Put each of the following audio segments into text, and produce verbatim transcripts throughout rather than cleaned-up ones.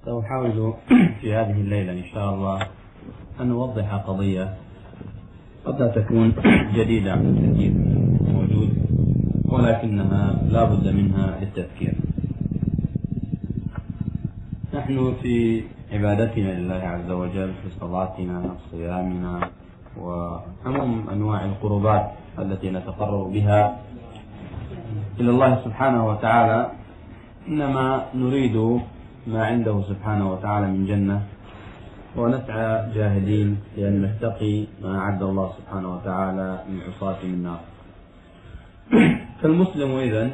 سأحاول في هذه الليلة إن شاء الله أن أوضح قضية قد لا تكون جديدة عن الكثير موجود، ولكنها لا بد منها للتذكير. نحن في عبادتنا لله عز وجل، في صلاتنا، صيامنا، وعموم أنواع القربات التي نتقرب بها إلى الله سبحانه وتعالى، إنما نريد ما عنده سبحانه وتعالى من جنة، ونسعى جاهدين لأن نتقي ما أعد الله سبحانه وتعالى من عصاة من النار. فالمسلم إذن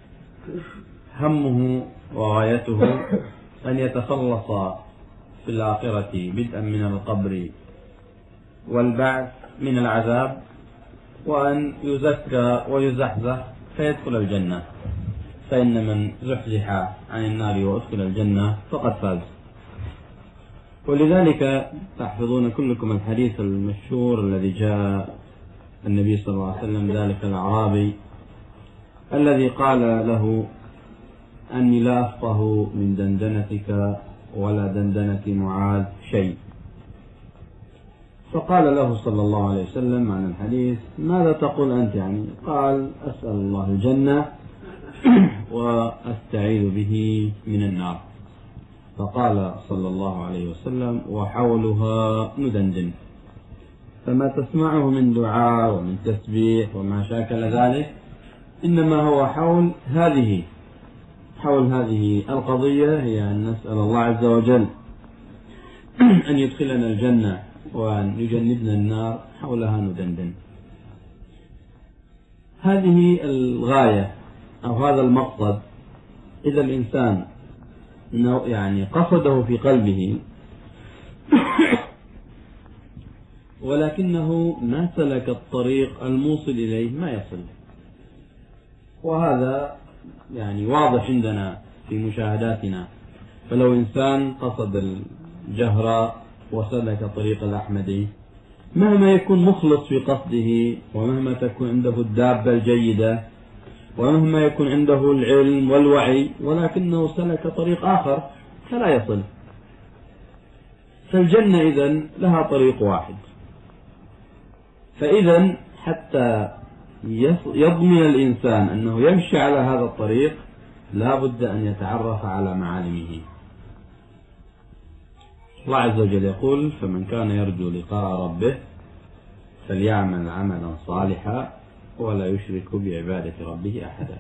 همه وغايته أن يتخلص في الآخرة بدءا من القبر والبعث من العذاب، وأن يزكى ويزحزح فيدخل الجنة، فإن من زحزح عن النار وأدخل الجنة فقد فاز. ولذلك تحفظون كلكم الحديث المشهور الذي جاء النبي صلى الله عليه وسلم ذلك الأعرابي الذي قال له: أني لا أفقه من دندنتك ولا دندنة معاذ شيء. فقال له صلى الله عليه وسلم عن الحديث: ماذا تقول أنت يعني؟ قال: أسأل الله الجنة وأستعيذ به من النار. فقال صلى الله عليه وسلم: وحولها ندندن. فما تسمعه من دعاء ومن تسبيح وما شاكل ذلك إنما هو حول هذه حول هذه القضية، هي أن نسأل الله عز وجل أن يدخلنا الجنة وأن يجنبنا النار، حولها ندندن. هذه الغاية أو هذا المقصد إذا الإنسان يعني قصده في قلبه ولكنه ما سلك الطريق الموصل إليه ما يصل، وهذا يعني واضح عندنا في مشاهداتنا. فلو إنسان قصد الجهر وسلك طريق الأحمدي، مهما يكون مخلص في قصده، ومهما تكون عنده الدابة الجيدة، ومهما يكون عنده العلم والوعي، ولكنه سلك طريق آخر فلا يصل. فالجنة إذن لها طريق واحد. فإذن حتى يضمن الإنسان أنه يمشي على هذا الطريق لا بد أن يتعرف على معالمه. الله عز وجل يقول: فمن كان يرجو لقاء ربه فليعمل عملا صالحا ولا يشرك بعبادة ربه أحدا.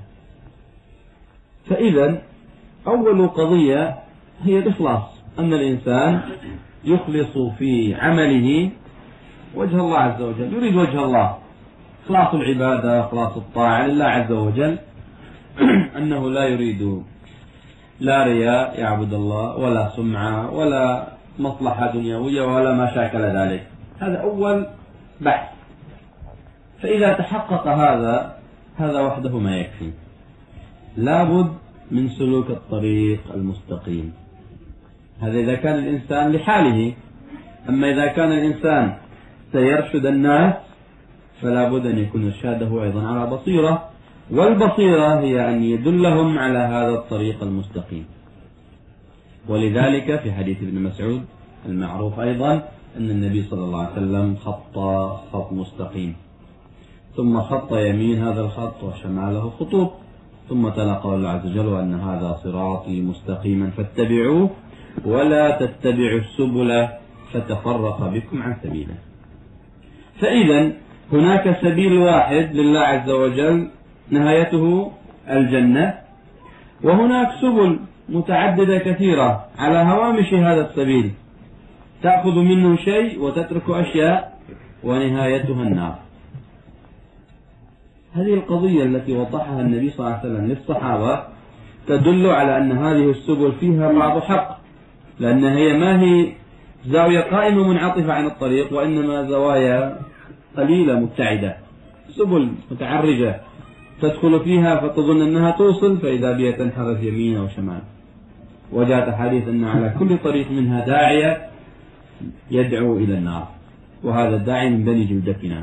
فإذا أول قضية هي الإخلاص، أن الإنسان يخلص في عمله وجه الله عز وجل، يريد وجه الله، إخلاص العبادة، إخلاص الطاعة لله عز وجل، أنه لا يريد لا رياء يعبد الله، ولا سمعة، ولا مصلحة دنيوية، ولا ما شاكل ذلك. هذا أول بحث. فإذا تحقق هذا هذا وحده ما يكفي، لابد من سلوك الطريق المستقيم. هذا إذا كان الإنسان لحاله. أما إذا كان الإنسان سيرشد الناس فلا بد أن يكون إرشاده أيضا على بصيرة، والبصيرة هي أن يدلهم على هذا الطريق المستقيم. ولذلك في حديث ابن مسعود المعروف أيضا أن النبي صلى الله عليه وسلم خط خط مستقيم، ثم خط يمين هذا الخط وشماله خطوط، ثم تلا قول الله عز وجل: وأن هذا صراطي مستقيما فاتبعوه ولا تتبعوا السبل فتفرق بكم عن سبيله. فإذا هناك سبيل واحد لله عز وجل نهايته الجنة، وهناك سبل متعددة كثيرة على هوامش هذا السبيل، تأخذ منه شيء وتترك أشياء ونهايتها النار. هذه القضية التي وضحها النبي صلى الله عليه وسلم للصحابة تدل على أن هذه السبل فيها بعض حق، لأن هي ما هي زاوية قائمة منعطفة عن الطريق، وإنما زوايا قليلة مبتعدة، سبل متعرجة تدخل فيها فتظن أنها توصل، فإذا بها تنحرف يمين أو شمال. وجاءت حديث أن على كل طريق منها داعية يدعو إلى النار، وهذا الداعي من بني جلدتنا.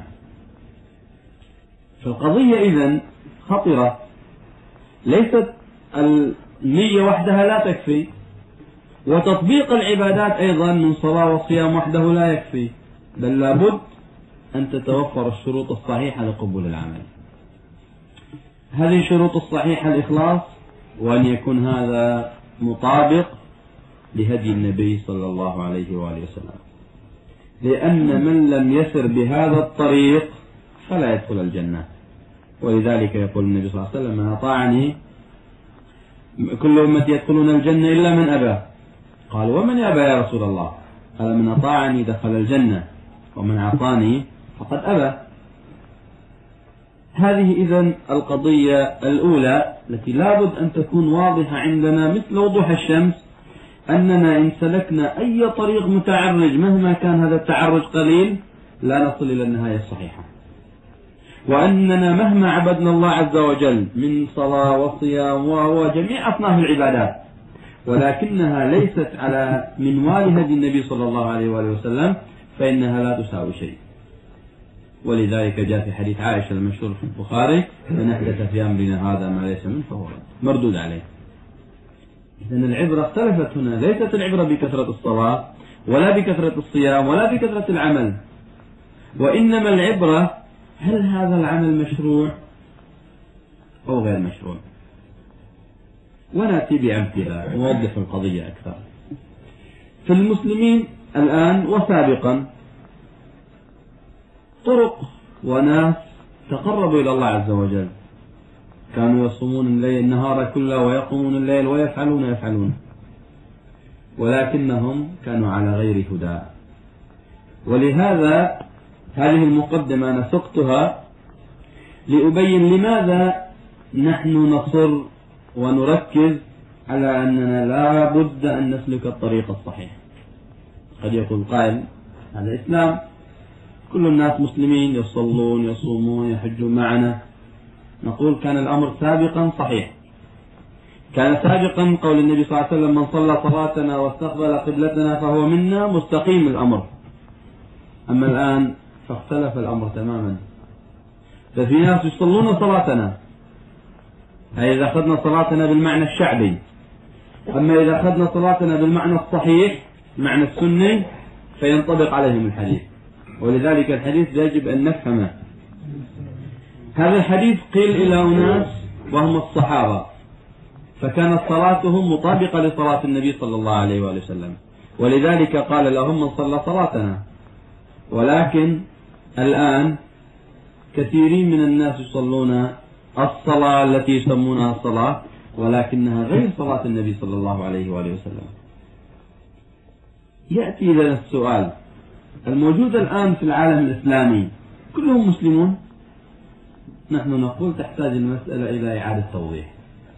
فالقضية إذن خطرة، ليست النية وحدها لا تكفي، وتطبيق العبادات أيضا من صلاة وصيام وحده لا يكفي، بل لابد أن تتوفر الشروط الصحيحة لقبول العمل. هذه الشروط الصحيحة الإخلاص، وأن يكون هذا مطابق لهدي النبي صلى الله عليه وآله وسلم، لأن من لم يسر بهذا الطريق فلا يدخل الجنة. ولذلك يقول النبي صلى الله عليه وسلم: من أطاعني كل أمتي يدخلون الجنة إلا من أبى. قال: ومن يأبى يا رسول الله؟ قال: من أطاعني دخل الجنة ومن عصاني فقد أبى. هذه إذن القضية الأولى التي لابد أن تكون واضحة عندنا مثل وضوح الشمس، أننا إن سلكنا أي طريق متعرج مهما كان هذا التعرج قليل لا نصل إلى النهاية الصحيحة، وأننا مهما عبدنا الله عز وجل من صلاة وصيام وجميع أصناف العبادات ولكنها ليست على منوال هدي النبي صلى الله عليه وآله وسلم فإنها لا تساوي شيء. ولذلك جاء في حديث عائشة المشهور في البخاري: من أحدث في أمرنا هذا ما ليس منه فهو مردود عليه. إذن العبرة اختلفت هنا، ليست العبرة بكثرة الصلاة ولا بكثرة الصيام ولا بكثرة العمل، وإنما العبرة هل هذا العمل مشروع أو غير مشروع. ونأتي بأمثلة نوضح القضية أكثر. في المسلمين الآن وسابقا طرق وناس تقربوا إلى الله عز وجل، كانوا يصومون الليل النهار كله ويقومون الليل ويفعلون يفعلون ولكنهم كانوا على غير هدى. ولهذا هذه المقدمة أنا سقتها لأبين لماذا نحن نصر ونركز على أننا لا بد أن نسلك الطريق الصحيح. قد يقول قائل: هذا الإسلام، كل الناس مسلمين يصلون يصومون يحجون معنا. نقول: كان الأمر سابقا صحيح، كان سابقا قول النبي صلى الله عليه وسلم: من صلى صلاتنا واستقبل قبلتنا فهو منا، مستقيم الأمر. أما الآن فاختلف الأمر تماما، ففي ناس يصلون صلاتنا، أي إذا أخذنا صلاتنا بالمعنى الشعبي. أما إذا أخذنا صلاتنا بالمعنى الصحيح معنى السني فينطبق عليهم الحديث، ولذلك الحديث يجب أن نفهمه. هذا الحديث قيل إلى أناس وهم الصحابة، فكانت صلاتهم مطابقة لصلاة النبي صلى الله عليه وآله وسلم، ولذلك قال لهم: من صلى صلاتنا. ولكن الآن كثيرين من الناس يصلون الصلاة التي يسمونها الصلاة ولكنها غير صلاة النبي صلى الله عليه وآله وسلم. يأتي إلى السؤال الموجود الآن في العالم الإسلامي، كلهم مسلمون؟ نحن نقول تحتاج المسألة إلى إعادة توضيح،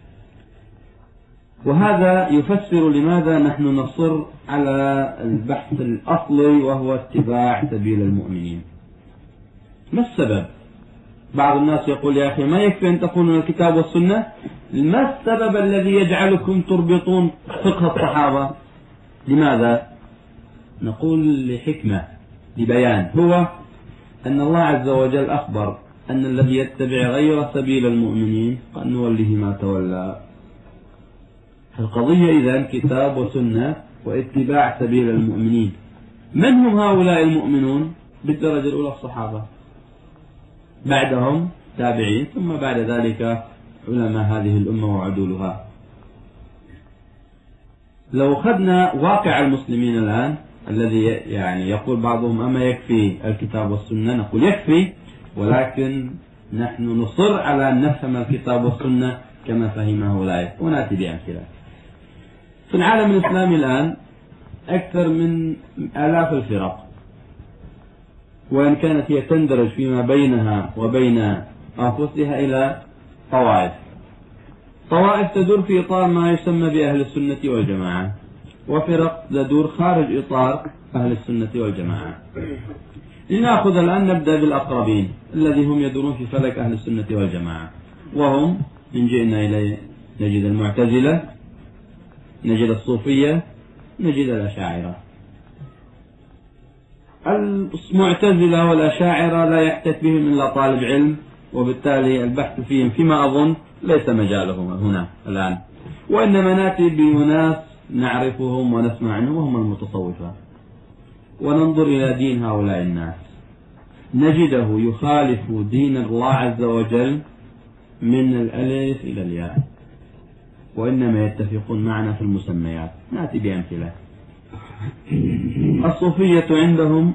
وهذا يفسر لماذا نحن نصر على البحث الأصلي وهو اتباع سبيل المؤمنين. ما السبب؟ بعض الناس يقول: يا أخي ما يكفي أن تقولون الكتاب والسنة، ما السبب الذي يجعلكم تربطون فقه الصحابة؟ لماذا؟ نقول: لحكمة، لبيان، هو أن الله عز وجل أخبر أن الذي يتبع غير سبيل المؤمنين قد نوله ما تولى. القضية إذن كتاب وسنة واتباع سبيل المؤمنين. من هم هؤلاء المؤمنون؟ بالدرجة الأولى الصحابة، بعدهم تابعين، ثم بعد ذلك علماء هذه الأمة وعدولها. لو أخذنا واقع المسلمين الآن الذي يعني يقول بعضهم: أما يكفي الكتاب والسنة؟ نقول: يكفي، ولكن نحن نصر على أن نفهم الكتاب والسنة كما فهمه هؤلاء، ونأتي بأمثلة. في العالم الإسلامي الآن أكثر من آلاف الفرق، وإن كانت هي تندرج فيما بينها وبين أنفسها إلى طوائف. طوائف تدور في إطار ما يسمى بأهل السنة والجماعة، وفرق تدور خارج إطار أهل السنة والجماعة. لنأخذ الآن نبدأ بالأقربين الذي هم يدورون في فلك أهل السنة والجماعة، وهم إن جئنا إليه نجد المعتزلة، نجد الصوفية، نجد الأشاعرة. المعتزلة والأشاعرة لا يحتك بهم إلا طالب علم، وبالتالي البحث فيهم فيما أظن ليس مجالهم هنا الآن، وإنما نأتي بأناس نعرفهم ونسمع عنهم وهم المتصوفة، وننظر إلى دين هؤلاء الناس نجده يخالف دين الله عز وجل من الألف إلى الياء، وإنما يتفقون معنا في المسميات. نأتي بأمثلة. الصوفية عندهم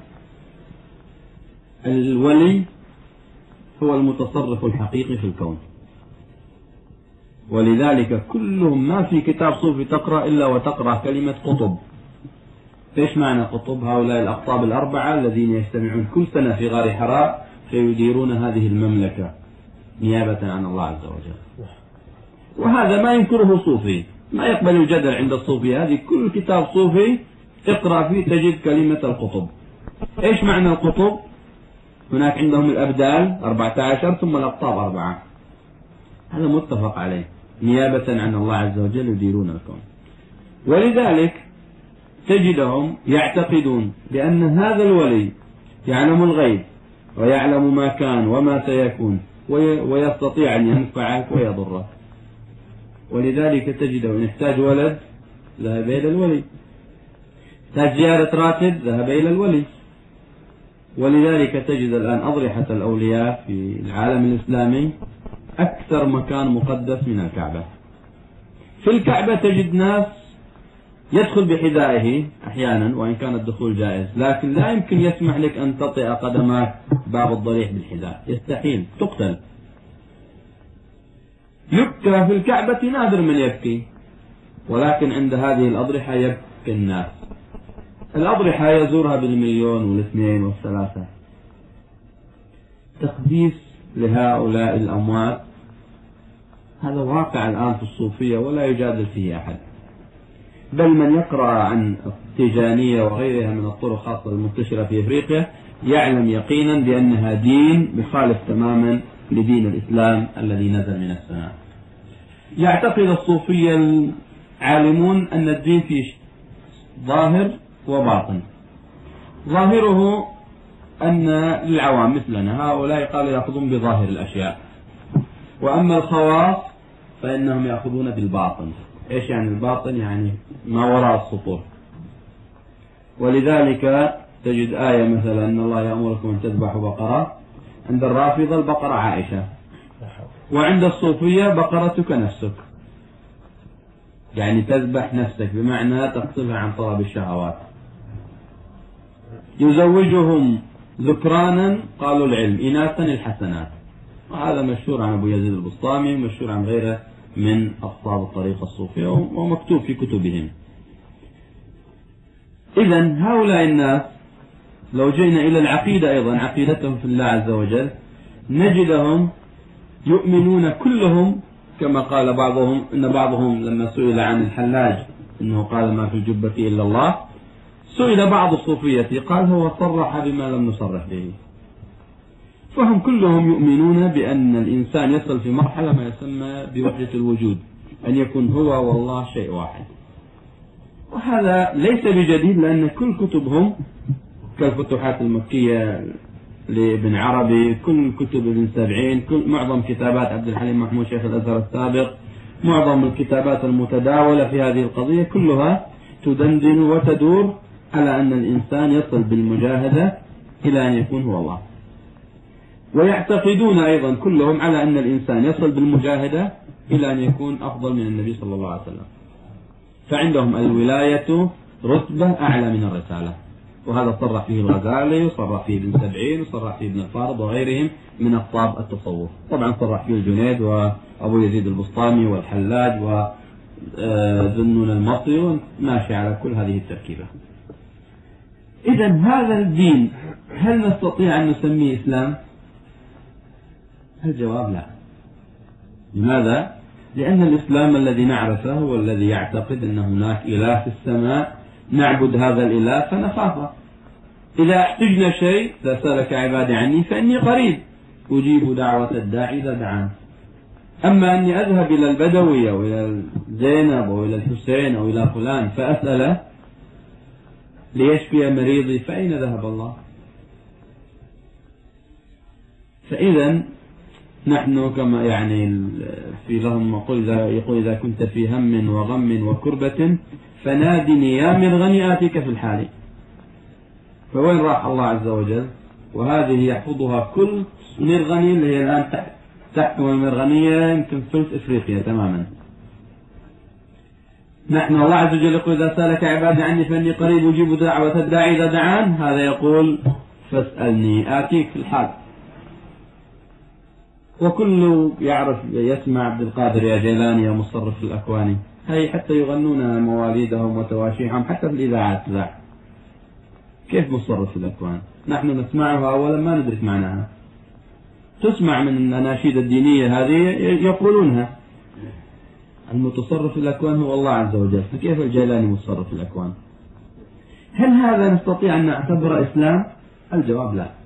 الولي هو المتصرف الحقيقي في الكون، ولذلك كلهم ما في كتاب صوفي تقرأ إلا وتقرأ كلمة قطب. إيش معنى قطب؟ هؤلاء الأقطاب الأربعة الذين يجتمعون كل سنة في غار حراء فيديرون هذه المملكة نيابة عن الله عز وجل. وهذا ما ينكره صوفي، ما يقبل الجدل عند الصوفي. هذه كل كتاب صوفي اقرأ فيه تجد كلمة القطب. إيش معنى القطب؟ هناك عندهم الأبدال أربعة عشر ثم الأقطاب أربعة، هذا متفق عليه نيابة عن الله عز وجل يديرون الكون. ولذلك تجدهم يعتقدون بأن هذا الولي يعلم الغيب ويعلم ما كان وما سيكون ويستطيع أن ينفعك ويضرك، ولذلك تجده إن احتاج ولد ذهب إلى الولي، احتاج زيادة راتب ذهب إلى الولي. ولذلك تجد الآن أضرحة الأولياء في العالم الإسلامي أكثر مكان مقدس من الكعبة. في الكعبة تجد ناس يدخل بحذائه أحيانا وإن كان الدخول جائز، لكن لا يمكن يسمح لك أن تطئ قدماك باب الضريح بالحذاء، يستحيل، تقتل. يبكى في الكعبة نادر من يبكي، ولكن عند هذه الأضرحة يبكي الناس. الأضرحة يزورها بالمليون والاثنين والثلاثة. تقديس لهؤلاء الأموات هذا واقع الآن في الصوفية ولا يجادل فيه أحد، بل من يقرأ عن التيجانية وغيرها من الطرق خاصة المنتشرة في أفريقيا يعلم يقينا بأنها دين مخالف تماما لدين الإسلام الذي نزل من السماء. يعتقد الصوفية العالمون أن الدين فيه ظاهر وباطن. ظاهره أن للعوام مثلنا هؤلاء قالوا يأخذون بظاهر الأشياء، وأما الخواص فإنهم يأخذون بالباطن. إيش يعني الباطن؟ يعني ما وراء السطور. ولذلك تجد آية مثلا أن الله يأمركم أن تذبحوا بقرة، عند الرافضة البقرة عائشة، وعند الصوفية بقرتك نفسك، يعني تذبح نفسك بمعنى تقتلها عن طلب الشهوات. يزوجهم ذكرانا قالوا العلم، إناثا الحسنات. وهذا مشهور عن أبو يزيد البسطامي، مشهور عن غيره من أصحاب الطريقة الصوفية ومكتوب في كتبهم. إذن هؤلاء الناس لو جئنا إلى العقيدة أيضا، عقيدتهم في الله عز وجل، نجدهم يؤمنون كلهم كما قال بعضهم، إن بعضهم لما سئل عن الحلاج إنه قال ما في الجبة إلا الله، سئل بعض الصوفية قال هو صرح بما لم نصرح به. فهم كلهم يؤمنون بأن الإنسان يصل في مرحلة ما يسمى بوحدة الوجود، أن يكون هو والله شيء واحد. وهذا ليس بجديد، لأن كل كتبهم كالفتوحات المكية لابن عربي، كل كتب ابن سبعين، كل معظم كتابات عبد الحليم محمود شيخ الأزهر السابق، معظم الكتابات المتداولة في هذه القضية كلها تدندن وتدور على أن الإنسان يصل بالمجاهدة إلى أن يكون هو الله. ويعتقدون أيضا كلهم على أن الإنسان يصل بالمجاهدة إلى أن يكون أفضل من النبي صلى الله عليه وسلم. فعندهم الولاية رتبة أعلى من الرسالة، وهذا صرح فيه الغزالي وصرح فيه ابن سبعين وصرح فيه ابن الفارض وغيرهم من أقطاب التصوف. طبعا صرح فيه الجنيد وأبو يزيد البسطامي والحلاج وذنون المصري، ماشي على كل هذه التركيبة. إذن هذا الدين هل نستطيع أن نسميه إسلام؟ الجواب لا. لماذا؟ لأن الإسلام الذي نعرفه هو الذي يعتقد أن هناك إله في السماء نعبد هذا الإله فنخافه. إذا احتجنا شيء فسألك عبادي عني فإني قريب أجيب دعوة الداعي إذا دعان. أما أني أذهب إلى البدوي أو إلى زينب أو إلى الحسين أو إلى فلان فأسأله ليشفي مريضي، فأين ذهب الله؟ فإذا نحن كما يعني في لهم يقول إذا, يقول إذا كنت في هم وغم وكربة فنادني يا مرغني آتيك في الحال. فوين راح الله عز وجل؟ وهذه يحفظها كل مرغني اللي هي الآن تحكم المرغنية يمكن ثلث إفريقيا تماما. نحن الله عز وجل يقول إذا سألك عبادي عني فإني قريب أجيب دعوة الداعي إذا دعان. هذا يقول فاسألني آتيك في الحال. وكل يعرف يسمع عبد القادر يا جيلاني يا مصرف الأكوان، هي حتى يغنون مواليدهم وتواشيحهم حتى في الإذاعات. لا كيف مصرف الأكوان؟ نحن نسمعها أولا ما ندرك معناها، تسمع من الأناشيد الدينية هذه يقولونها. المتصرف الأكوان هو الله عز وجل، فكيف الجيلاني مصرف الأكوان؟ هل هذا نستطيع أن نعتبر إسلام؟ الجواب لا.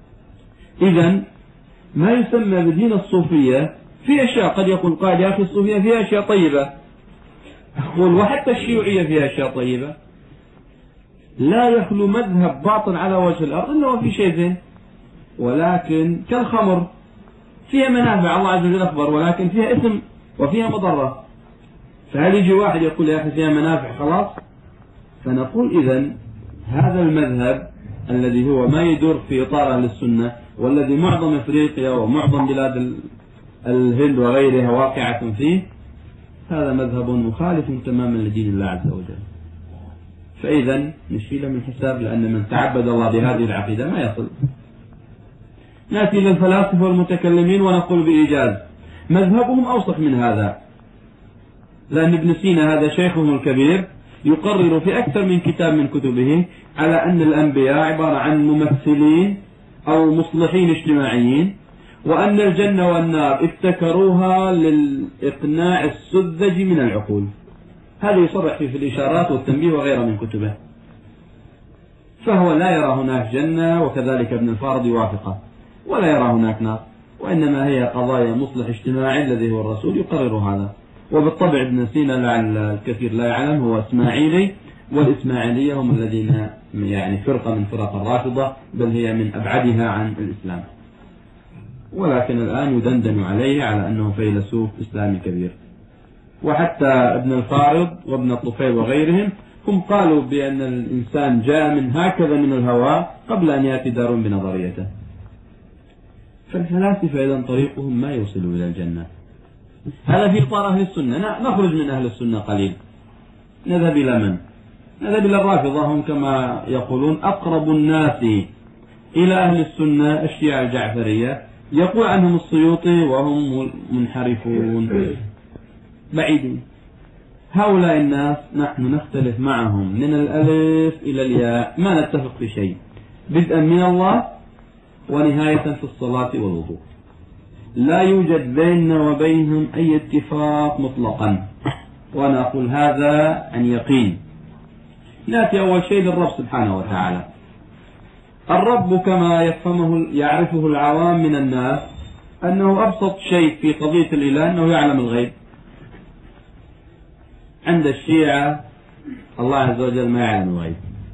إذن ما يسمى بدين الصوفية في أشياء قد يقول قائل يا أخي الصوفية فيها أشياء طيبة، أقول وحتى الشيوعية فيها أشياء طيبة. لا يخلو مذهب باطل على وجه الأرض إنه في شيء زين، ولكن كالخمر فيها منافع الله عز وجل أخبر، ولكن فيها إثم وفيها مضرة. فهل يجي واحد يقول يا أخي فيها منافع خلاص؟ فنقول إذن هذا المذهب الذي هو ما يدور في إطار أهل السنة، والذي معظم إفريقيا ومعظم بلاد الهند وغيرها واقعة فيه، هذا مذهب مخالف تماما لدين الله عز وجل. فإذا نشيله من الحساب، لأن من تعبد الله بهذه العقيدة ما يصل. نأتي للفلاسفة والمتكلمين ونقول بإيجاز مذهبهم أوسط من هذا، لأن ابن سينا هذا شيخهم الكبير يقرر في أكثر من كتاب من كتبه على أن الأنبياء عبارة عن ممثلين أو مصلحين اجتماعيين، وأن الجنة والنار ابتكروها للإقناع السذج من العقول. هذا يصرح فيه في الإشارات والتنبيه وغيره من كتبه. فهو لا يرى هناك جنة، وكذلك ابن الفارض يوافقه، ولا يرى هناك نار، وإنما هي قضايا مصلح اجتماعي الذي هو الرسول يقرر هذا. وبالطبع ابن سينا لعل الكثير لا يعلم هو إسماعيلي، والإسماعيلية هم الذين يعني فرقة من فرق الرافضة، بل هي من أبعدها عن الإسلام، ولكن الآن يدندن عليه على أنه فيلسوف إسلامي كبير. وحتى ابن الفارض وابن الطفيل وغيرهم هم قالوا بأن الإنسان جاء من هكذا من الهواء قبل أن يأتي دارون بنظريته. فالفلاسفة إذن طريقهم ما يوصل إلى الجنة. هذا في إطار أهل السنة. نخرج من أهل السنة قليل، نذهب إلى من؟ نذهب إلى الرافضة، هم كما يقولون أقرب الناس إلى أهل السنة الشيعة الجعفرية، يقول عنهم السيوطي وهم منحرفون بعيدين. هؤلاء الناس نحن نختلف معهم من الألف إلى الياء، ما نتفق في شيء، بدءا من الله ونهاية في الصلاة والوضوء. لا يوجد بيننا وبينهم أي اتفاق مطلقا، وأنا أقول هذا عن يقين. نأتي أول شيء للرب سبحانه وتعالى. الرب كما يفهمه يعرفه العوام من الناس أنه أبسط شيء في قضية الإله أنه يعلم الغيب. عند الشيعة الله عز وجل ما يعلم الغيب،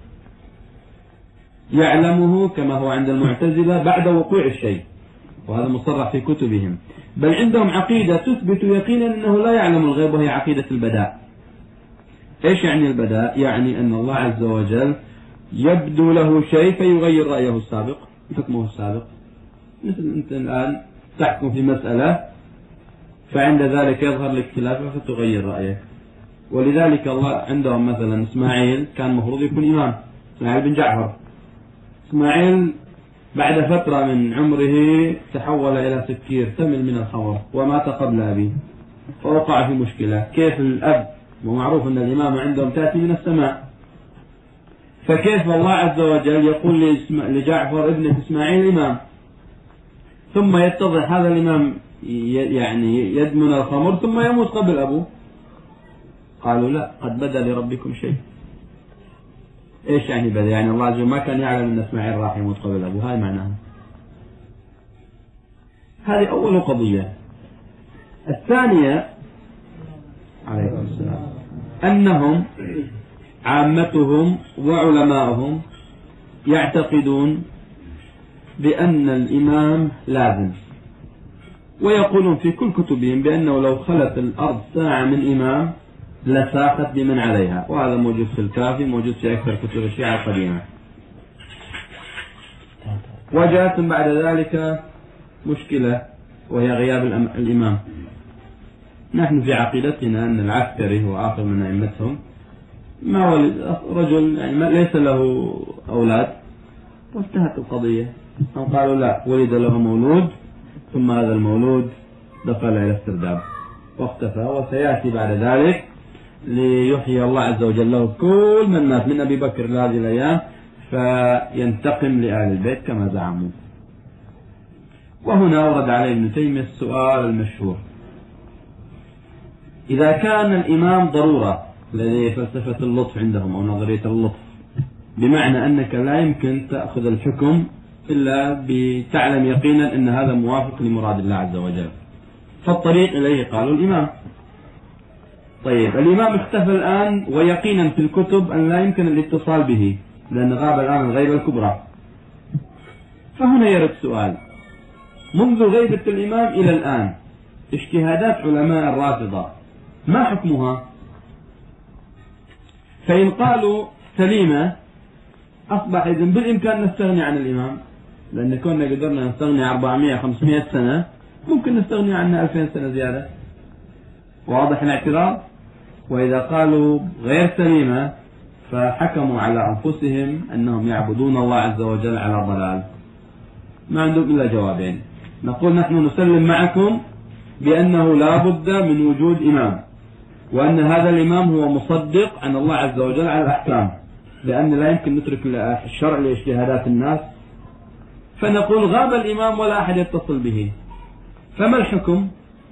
يعلمه كما هو عند المعتزلة بعد وقوع الشيء، وهذا مصرح في كتبهم. بل عندهم عقيدة تثبت يقينا أنه لا يعلم الغيب، وهي عقيدة البداء. إيش يعني البداء؟ يعني أن الله عز وجل يبدو له شيء فيغير رأيه السابق، حكمه السابق. مثل أنت الآن تحكم في مسألة فعند ذلك يظهر لك خلافه فتغير رأيك. ولذلك الله عندهم مثلا إسماعيل كان مفروض يكون إمام، إسماعيل بن جعفر. إسماعيل بعد فترة من عمره تحول إلى سكير تمل من الخمر ومات قبل أبيه، فوقع في مشكلة. كيف الأب ومعروف أن الإمامة عندهم تأتي من السماء، فكيف الله عز وجل يقول لجعفر ابن إسماعيل إمام، ثم يتضح هذا الإمام يعني يدمن الخمر ثم يموت قبل أبوه؟ قالوا لا، قد بدا لربكم شيء. إيش يعني بدا؟ يعني الله عز وجل ما كان يعلم أن إسماعيل راح يموت قبل أبوه، هاي معناها. هذه أول قضية. الثانية عليكم السلام أنهم عامتهم وعلماؤهم يعتقدون بأن الإمام لازم، ويقولون في كل كتبهم بأنه لو خلت الأرض ساعة من إمام لساقت بمن عليها، وهذا موجود في الكافي، موجود في أكثر كتب الشيعة القديمة. وجاءت بعد ذلك مشكلة وهي غياب الإمام. نحن في عقيدتنا أن العسكري هو آخر من أئمتهم، ما ولد رجل يعني ليس له أولاد، وانتهت القضية. هم قالوا لا، ولد له مولود ثم هذا المولود دخل إلى السرداب واختفى، وسيأتي بعد ذلك ليحيي الله عز وجل له كل من الناس من أبي بكر لهذه الأيام فينتقم لآل البيت كما زعموا. وهنا ورد عليه ابن تيمية السؤال المشهور: إذا كان الإمام ضرورة، لدي فلسفة اللطف عندهم أو نظرية اللطف، بمعنى أنك لا يمكن تأخذ الحكم إلا بتعلم يقينا أن هذا موافق لمراد الله عز وجل، فالطريق إليه قالوا الإمام. طيب الإمام اختفى الآن، ويقينا في الكتب أن لا يمكن الاتصال به لأن غاب الآن الغيبة الكبرى. فهنا يرد سؤال: منذ غيبة الإمام إلى الآن اجتهادات علماء الرافضة ما حكمها؟ فإن قالوا سليمة أصبح إذن بالإمكان نستغني عن الإمام، لأن كنا قدرنا نستغني أربعمائة خمسمائة سنة، ممكن نستغني عنها ألفين سنة زيادة. واضح الاعتراض؟ وإذا قالوا غير سليمة فحكموا على أنفسهم أنهم يعبدون الله عز وجل على ضلال. ما عندهم إلا جوابين: نقول نحن نسلم معكم بأنه لا بد من وجود إمام، وأن هذا الإمام هو مصدق عن الله عز وجل على الأحكام، لأن لا يمكن نترك الشرع لاجتهادات الناس. فنقول غاب الإمام ولا أحد يتصل به، فما الحكم؟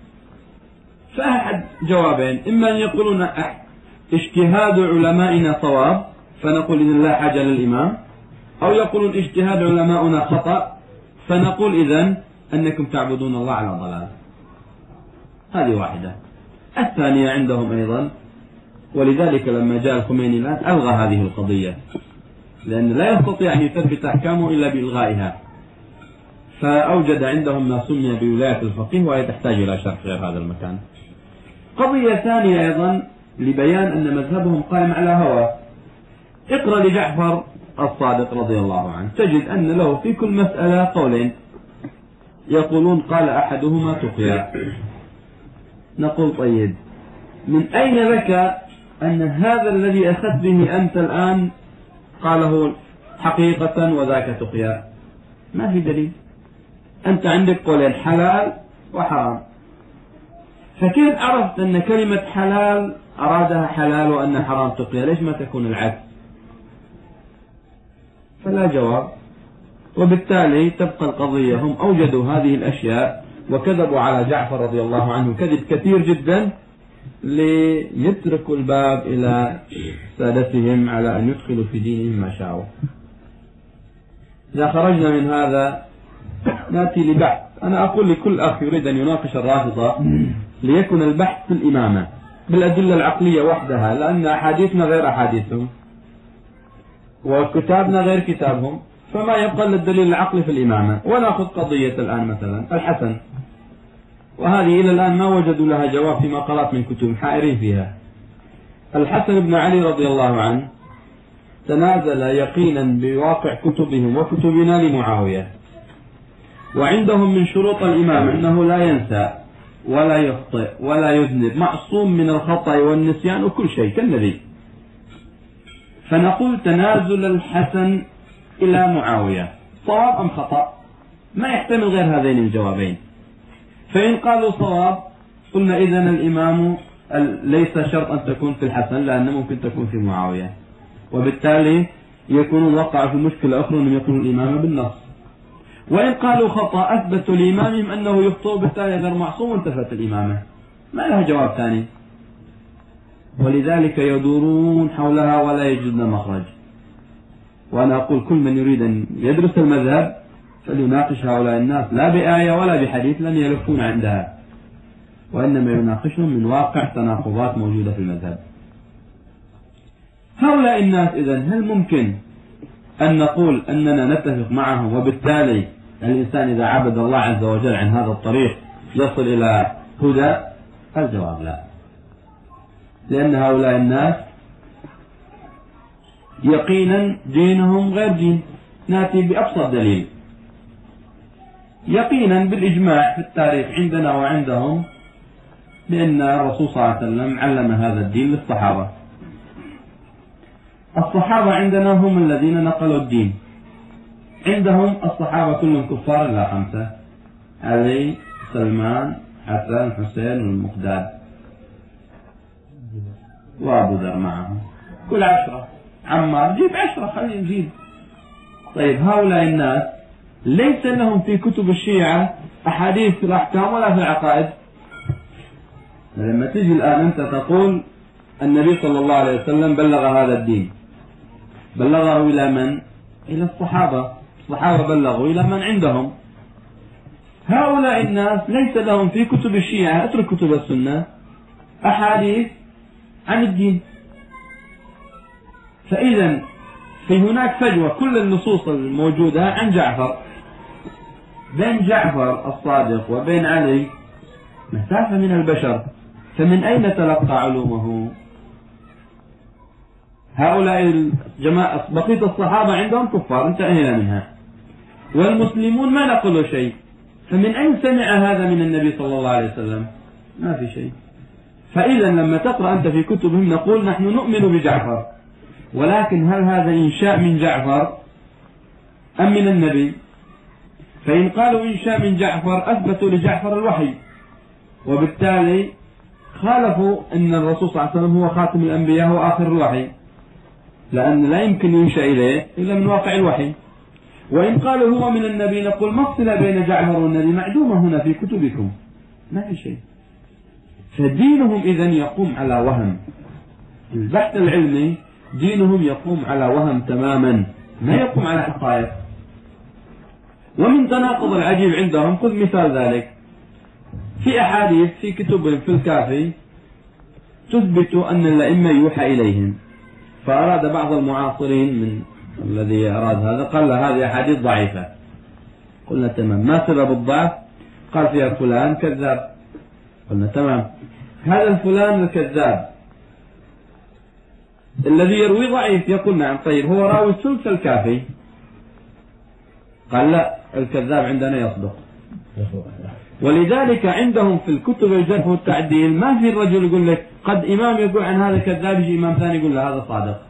فأحد جوابين: إما أن يقولون اجتهاد علمائنا صواب فنقول إذن لا حاجة للإمام، أو يقولون اجتهاد علماؤنا خطأ فنقول إذن أنكم تعبدون الله على ضلال. هذه واحدة. الثانية عندهم أيضا، ولذلك لما جاء الخميني الآن ألغى هذه القضية، لأن لا يستطيع أن يثبت أحكامه إلا بإلغائها، فأوجد عندهم ما سمي بولاية الفقيه، وهي تحتاج إلى شرح غير هذا المكان. قضية ثانية أيضا لبيان أن مذهبهم قائم على هوى. اقرأ لجعفر الصادق رضي الله عنه تجد أن له في كل مسألة قولين، يقولون قال أحدهما تقيا. نقول طيب من أين لك أن هذا الذي أخذت به أنت الآن قاله حقيقة وذاك تقيا؟ ما في دليل. أنت عندك قولين حلال وحرام، فكيف عرفت أن كلمة حلال أرادها حلال وأن حرام تقيا؟ ليش ما تكون العكس؟ فلا جواب. وبالتالي تبقى القضية هم أوجدوا هذه الأشياء وكذبوا على جعفر رضي الله عنه كذب كثير جدا ليتركوا الباب إلى سادتهم على أن يدخلوا في دينهم ما شاءوا. إذا خرجنا من هذا نأتي لبحث. أنا أقول لكل أخ يريد أن يناقش الرافضة ليكن البحث في الإمامة بالأدلة العقلية وحدها، لأن أحاديثنا غير أحاديثهم وكتابنا غير كتابهم، فما يبقى للدليل العقلي في الإمامة. ونأخذ قضية الآن مثلا الحسن، وهذه إلى الآن ما وجدوا لها جواب في مقالات من كتب، حائرين فيها. الحسن بن علي رضي الله عنه تنازل يقينا بواقع كتبهم وكتبنا لمعاوية، وعندهم من شروط الإمام أنه لا ينسى ولا يخطئ ولا يذنب، معصوم من الخطأ والنسيان وكل شيء كالنبي. فنقول تنازل الحسن إلى معاوية صواب أم خطأ؟ ما يحتمل غير هذين الجوابين. فإن قالوا صواب قلنا إذن الإمام ليس شرط أن تكون في الحسن، لأنه ممكن تكون في معاوية، وبالتالي يكونون وقعوا في مشكلة أخرى أنهم يكونوا الإمامة بالنص. وإن قالوا خطأ أثبتوا لإمامهم أنه يخطئ، بالتالي غير معصوم وانتفت الإمامة. ما لها جواب ثاني، ولذلك يدورون حولها ولا يجدون مخرج. وأنا أقول كل من يريد أن يدرس المذهب فليناقش هؤلاء الناس لا بآية ولا بحديث لن يلفون عندها، وإنما يناقشهم من واقع تناقضات موجودة في المذهب. هؤلاء الناس إذن هل ممكن أن نقول أننا نتفق معهم، وبالتالي الإنسان إذا عبد الله عز وجل عن هذا الطريق يصل إلى هدى؟ الجواب لا، لأن هؤلاء الناس يقينا دينهم غير دين. نأتي بأبسط دليل. يقينا بالإجماع في التاريخ عندنا وعندهم بأن الرسول صلى الله عليه وسلم علم هذا الدين للصحابة. الصحابة عندنا هم الذين نقلوا الدين، عندهم الصحابة كلهم كفار إلا خمسة: علي، سلمان، حسن، حسين، والمقداد، وأبو ذر معهم، كل عشرة. عمار جيب عشرة، خلينا نجيب. طيب هؤلاء الناس ليس لهم في كتب الشيعة أحاديث في الأحكام ولا في العقائد. لما تجي الآن أنت تقول النبي صلى الله عليه وسلم بلغ هذا الدين، بلغه إلى من؟ إلى الصحابة. الصحابة بلغوا إلى من عندهم. هؤلاء الناس ليس لهم في كتب الشيعة، اترك كتب السنة، أحاديث عن الدين. فإذا في هناك فجوة. كل النصوص الموجودة عن جعفر، بين جعفر الصادق وبين علي مسافة من البشر، فمن أين تلقى علومه؟ هؤلاء الجماعة بقية الصحابة عندهم كفار، انتهينا منها، والمسلمون ما نقولوا شيء، فمن أين سمع هذا من النبي صلى الله عليه وسلم؟ ما في شيء. فإذا لما تقرأ أنت في كتبهم نقول نحن نؤمن بجعفر، ولكن هل هذا إنشاء من جعفر أم من النبي؟ فإن قالوا إنشاء من جعفر أثبتوا لجعفر الوحي، وبالتالي خالفوا أن الرسول صلى الله عليه وسلم هو خاتم الأنبياء وآخر الوحي، لأن لا يمكن ينشأ إليه إلا من واقع الوحي. وإن قالوا هو من النبي نقول ما الصلة بين جعفر والنبي؟ معدومة هنا في كتبكم، ما في شيء. فدينهم إذن يقوم على وهم. البحث العلمي دينهم يقوم على وهم تماما، ما يقوم على حقائق. ومن تناقض العجيب عندهم خذ مثال ذلك، في أحاديث في كتبهم في الكافي تثبت أن الأئمة يوحى إليهم، فأراد بعض المعاصرين من الذي أراد هذا قال له هذه أحاديث ضعيفة. قلنا تمام، ما سبب الضعف؟ قال فيها فلان كذاب. قلنا تمام، هذا الفلان الكذاب الذي يروي ضعيف. يقول نعم، طيب هو راوي ثلث الكافي. قال لا، الكذاب عندنا يصدق. ولذلك عندهم في الكتب الجرح والتعديل ما في الرجل يقول لك قد إمام يقول عن هذا كذاب يجي إمام ثاني يقول له هذا صادق،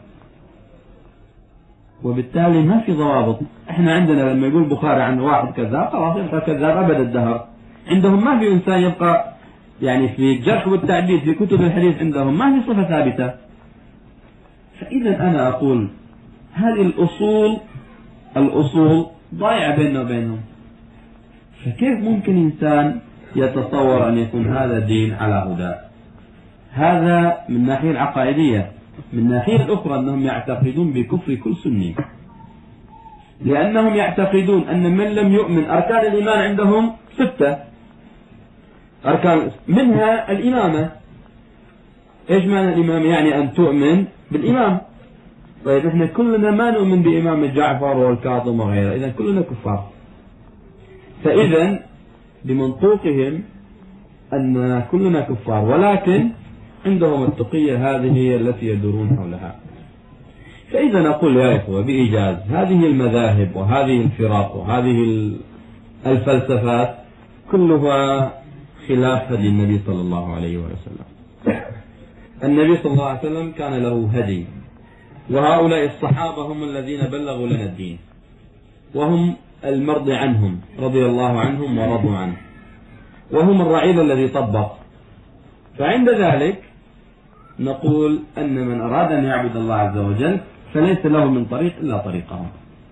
وبالتالي ما في ضوابط. احنا عندنا لما يقول بخاري عن واحد كذاب خلاص يبقى كذاب أبد الدهر. عندهم ما في إنسان يبقى يعني في الجرح والتعديل في كتب الحديث عندهم ما في صفة ثابتة. فإذا أنا أقول هذه الأصول الأصول ضايعة بيننا وبينهم. فكيف ممكن إنسان يتصور أن يكون هذا دين على هدى؟ هذا من الناحية العقائدية. من الناحية الأخرى أنهم يعتقدون بكفر كل سني، لأنهم يعتقدون أن من لم يؤمن أركان الإيمان عندهم ستة أركان، منها الإمامة. إيش معنى الإمامة؟ يعني أن تؤمن بالإمام. طيب إحنا كلنا ما نؤمن بإمام جعفر والكاظم وغيره، إذا كلنا كفار. فإذا بمنطوقهم أن كلنا كفار، ولكن عندهم التقية هذه هي التي يدورون حولها. فإذا نقول يا إخوة بإيجاز هذه المذاهب وهذه الفرق وهذه الفلسفات كلها خلاف هدي النبي صلى الله عليه وسلم. النبي صلى الله عليه وسلم كان له هدي، وهؤلاء الصحابة هم الذين بلغوا لنا الدين، وهم المرضي عنهم رضي الله عنهم ورضوا عنه، وهم الرعيل الذي طبق. فعند ذلك نقول أن من أراد أن يعبد الله عز وجل فليس له من طريق إلا طريقهم.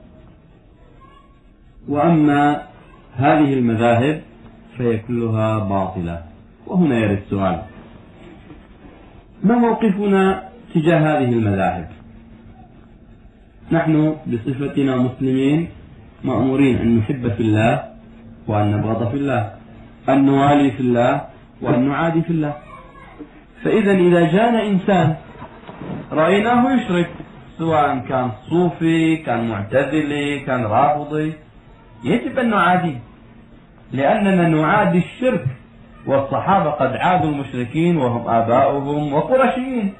وأما هذه المذاهب فهي كلها باطلة. وهنا يرد السؤال: ما موقفنا تجاه هذه المذاهب؟ نحن بصفتنا مسلمين مأمورين أن نحب في الله وأن نبغض في الله، أن نوالي في الله وأن نعادي في الله. فإذا إذا جاءنا إنسان رأيناه يشرك، سواء كان صوفي كان معتزلي كان رافضي، يجب أن نعاديه، لأننا نعادي الشرك والصحابة قد عادوا المشركين وهم آباؤهم وقرشيين.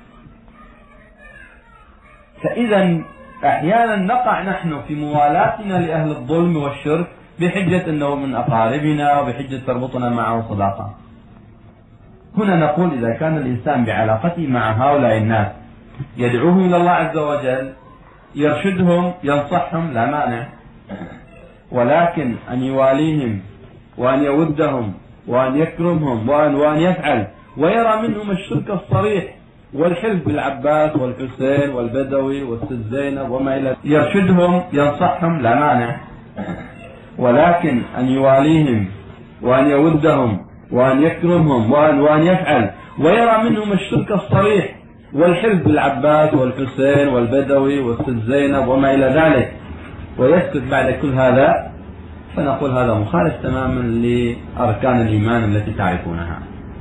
فإذا أحيانا نقع نحن في موالاتنا لأهل الظلم والشرك بحجة أنه من أقاربنا وبحجة تربطنا معه صداقة. هنا نقول إذا كان الإنسان بعلاقته مع هؤلاء الناس يدعوهم إلى الله عز وجل، يرشدهم، ينصحهم، لا مانع، ولكن أن يواليهم وأن يودهم وأن يكرمهم وأن, وأن يفعل ويرى منهم الشرك الصريح والحلف بالعباس والحسين والبدوي والست زينب وما إلى، يرشدهم، ينصحهم، لا مانع، ولكن أن يواليهم وأن يودهم وأن يكرمهم وأن, وأن يفعل ويرى منهم الشرك الصريح والحلف بالعباس والحسين والبدوي والست زينب وما إلى ذلك ويسكت بعد كل هذا، فنقول هذا مخالف تماما لأركان الإيمان التي تعرفونها.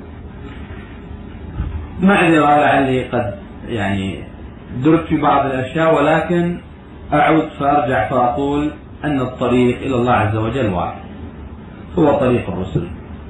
معذرة لعلي قد يعني درت في بعض الأشياء، ولكن أعود فأرجع فأقول أن الطريق إلى الله عز وجل واحد، هو طريق الرسل.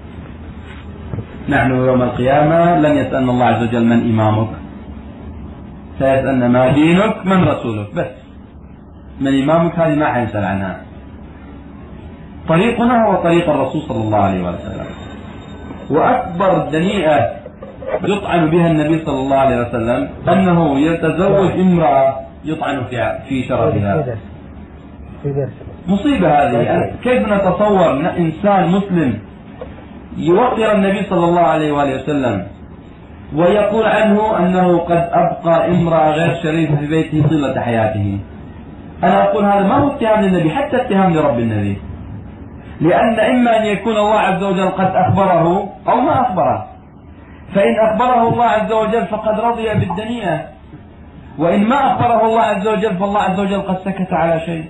نحن يوم القيامة لن يسألنا الله عز وجل من إمامك، سيسألنا ما دينك من رسولك، بس من إمامك هذه ما حنسأل عنها. طريقنا هو طريق الرسول صلى الله عليه وسلم. وأكبر دنيئة يطعن بها النبي صلى الله عليه وسلم أنه يتزوج امرأة يطعن في شرفها. مصيبة هذه. كيف نتصور أن إنسان مسلم يوقر النبي صلى الله عليه وآله وسلم ويقول عنه أنه قد أبقى امرأة غير شريفة في بيته طيلة حياته؟ أنا أقول هذا ما هو اتهام للنبي، حتى اتهام لرب النبي، لأن إما أن يكون الله عز وجل قد أخبره أو ما أخبره، فإن أخبره الله عز وجل فقد رضي بالدنيئة، وإن ما أخبره الله عز وجل فالله عز وجل قد سكت على شيء.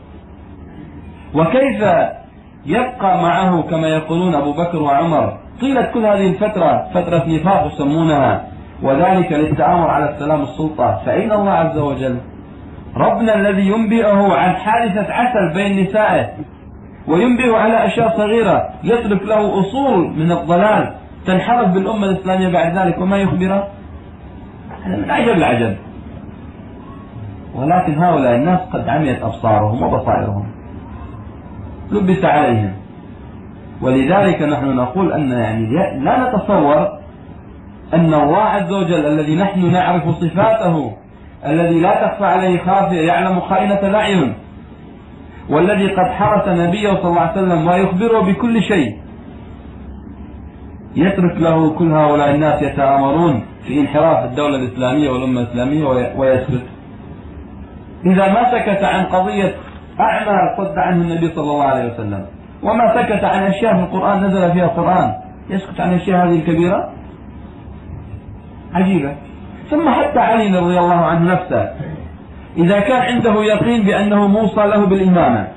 وكيف يبقى معه كما يقولون أبو بكر وعمر طيلة كل هذه الفترة، فترة نفاق يسمونها، وذلك للتآمر على السلام السلطة؟ فإن الله عز وجل ربنا الذي ينبئه عن حادثة عسل بين نسائه وينبئه على أشياء صغيرة يترك له أصول من الضلال تنحرف بالأمة الإسلامية بعد ذلك وما يخبره، هذا من عجب العجب. ولكن هؤلاء الناس قد عميت أبصارهم وبصائرهم، لبس عليهم. ولذلك نحن نقول أن يعني لا نتصور أن الله عز وجل الذي نحن نعرف صفاته، الذي لا تخفى عليه خافية، يعلم خائنة الأعين، والذي قد حرس نبيه صلى الله عليه وسلم ويخبره بكل شيء، يترك له كل هؤلاء الناس يتآمرون في انحراف الدولة الإسلامية والأمة الإسلامية ويسكت. إذا ما سكت عن قضية أعمى صد عنه النبي صلى الله عليه وسلم، وما سكت عن أشياء في القرآن نزل فيها القرآن، يسكت عن أشياء هذه الكبيرة؟ عجيبة. ثم حتى علي رضي الله عنه نفسه إذا كان عنده يقين بأنه موصى له بالإمامة،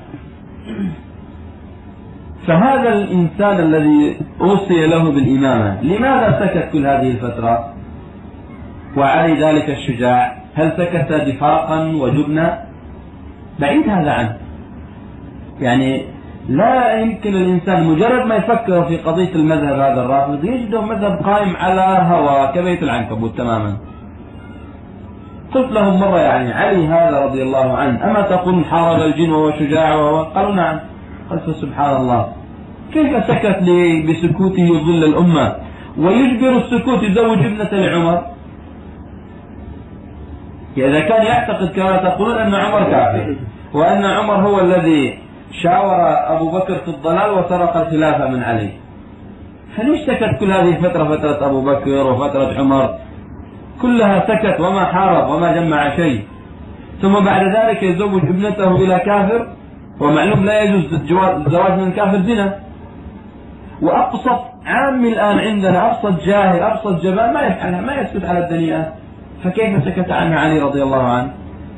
فهذا الإنسان الذي أوصي له بالإمامة لماذا سكت كل هذه الفترة؟ وعلي ذلك الشجاع، هل سكت دفاقا وجبنا؟ بعيد هذا عنه. يعني لا يمكن الإنسان مجرد ما يفكر في قضية المذهب هذا الرافض يجده مذهب قائم على هوى كبيت العنكبوت تماما. قلت لهم مرة يعني علي هذا رضي الله عنه أما تقول حارب الجن وهو شجاع وهو؟ قالوا نعم. قلت سبحان الله، كيف سكت لي بسكوته يضل الأمة ويجبر السكوت يزوج ابنة لعمر؟ إذا كان يعتقد كما تقولون أن عمر كافر وأن عمر هو الذي شاور أبو بكر في الضلال وسرق الخلافة من علي، فليش سكت كل هذه الفترة، فترة أبو بكر وفترة عمر كلها سكت وما حارب وما جمع شيء، ثم بعد ذلك يزوج ابنته إلى كافر، ومعلوم لا يجوز الزواج من الكافر زنا. وأبسط عامي الآن عندنا، أبسط جاهل أبسط جبان ما يفعلها، ما يسكت على الدنيئة، فكيف سكت عنها علي رضي الله عنه؟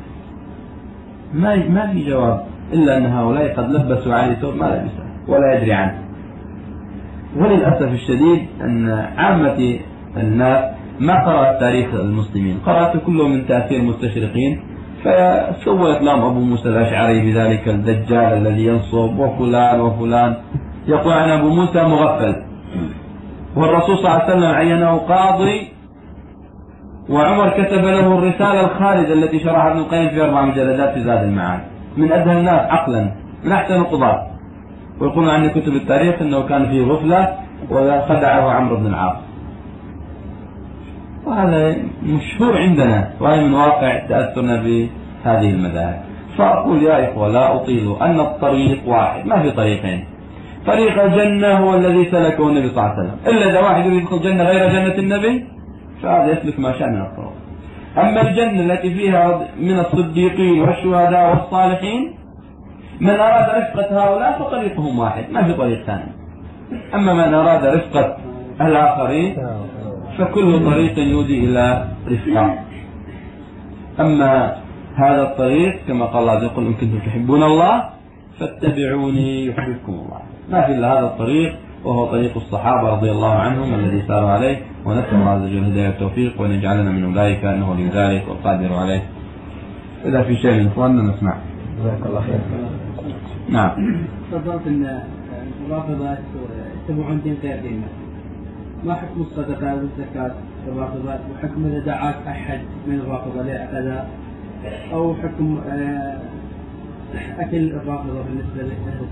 ما ما في جواب إلا أن هؤلاء قد لبسوا علي ثوب ما لبسه ولا يدري عنه. وللأسف الشديد أن عامة الناس ما قرأت تاريخ المسلمين، قرأت كله من تأثير المستشرقين، فسولت لهم أبو موسى الأشعري بذلك الدجال الذي ينصب وفلان وفلان، يقول عن أبو موسى مغفل، والرسول صلى الله عليه وسلم عينه قاضي، وعمر كتب له الرسالة الخالدة التي شرحها ابن القيم في أربع مجلدات في زاد المعاد، من أدهى الناس عقلا، من أحسن القضاة. ويقولون عن كتب التاريخ أنه كان فيه غفلة وخدعه عمرو بن العاص. وهذا مشهور عندنا، وهي من واقع تأثرنا بهذه المذاهب. فأقول يا إخوة لا أطيل أن الطريق واحد، ما في طريقين. طريق الجنة هو الذي سلكه النبي صلى الله عليه وسلم، إلا إذا واحد يريد يدخل الجنة غير جنة النبي فهذا يسلك ما شاء من الطرق. أما الجنة التي فيها من الصديقين والشهداء والصالحين، من أراد رفقة هؤلاء فطريقهم واحد، ما في طريق ثاني. أما من أراد رفقة الآخرين فكل طريق يودي إلى رفقة. أما هذا الطريق كما قال الله يقول إن كنتم تحبون الله فاتبعوني يحببكم الله، ما في إلا هذا الطريق، وهو طريق الصحابة رضي الله عنهم الذي ساروا عليه. ونسأل الله عز وجل الهداية والتوفيق، وأن يجعلنا من أولئك أنه لذلك والقادر عليه. إذا في شيء من إخواننا نسمع. جزاك الله خير. نعم. تفضلت أن الرافضات يتبعون دين غير ديننا، ما حكم الصدقة والزكاة الرافضات، وحكم إذا دعاك أحد من الرافضة لأخذها، أو حكم أكل الرافضة بالنسبة للأهل؟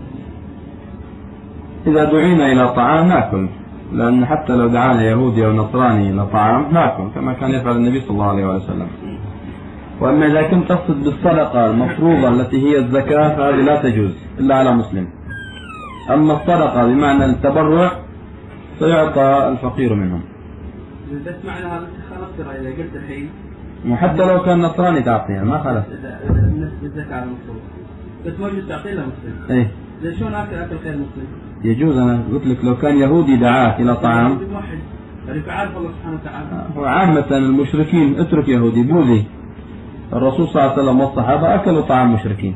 إذا دعينا إلى طعام نأكل، لأن حتى لو دعانا يهودي أو نصراني إلى طعام نأكل كما كان يفعل النبي صلى الله عليه وسلم. وأما إذا كنت تقصد بالصدقة المفروضة التي هي الزكاة فهذه لا تجوز إلا على مسلم. أما الصدقة بمعنى التبرع سيعطى الفقير منهم. بس معنى هذا خلاص إذا قلت الحين وحتى لو كان نصراني تعطيها ما خلص. الزكاة على المفروض بس موجود تعطيه لمسلم. إيه. زين شلون أكل أكل غير مسلم؟ يجوز. أنا قلت لك لو كان يهودي دعاك إلى طعام. واحد. يعني فعارف الله سبحانه وتعالى. وعامة المشركين اترك يهودي بوذي. الرسول صلى الله عليه وسلم والصحابة أكلوا طعام مشركين.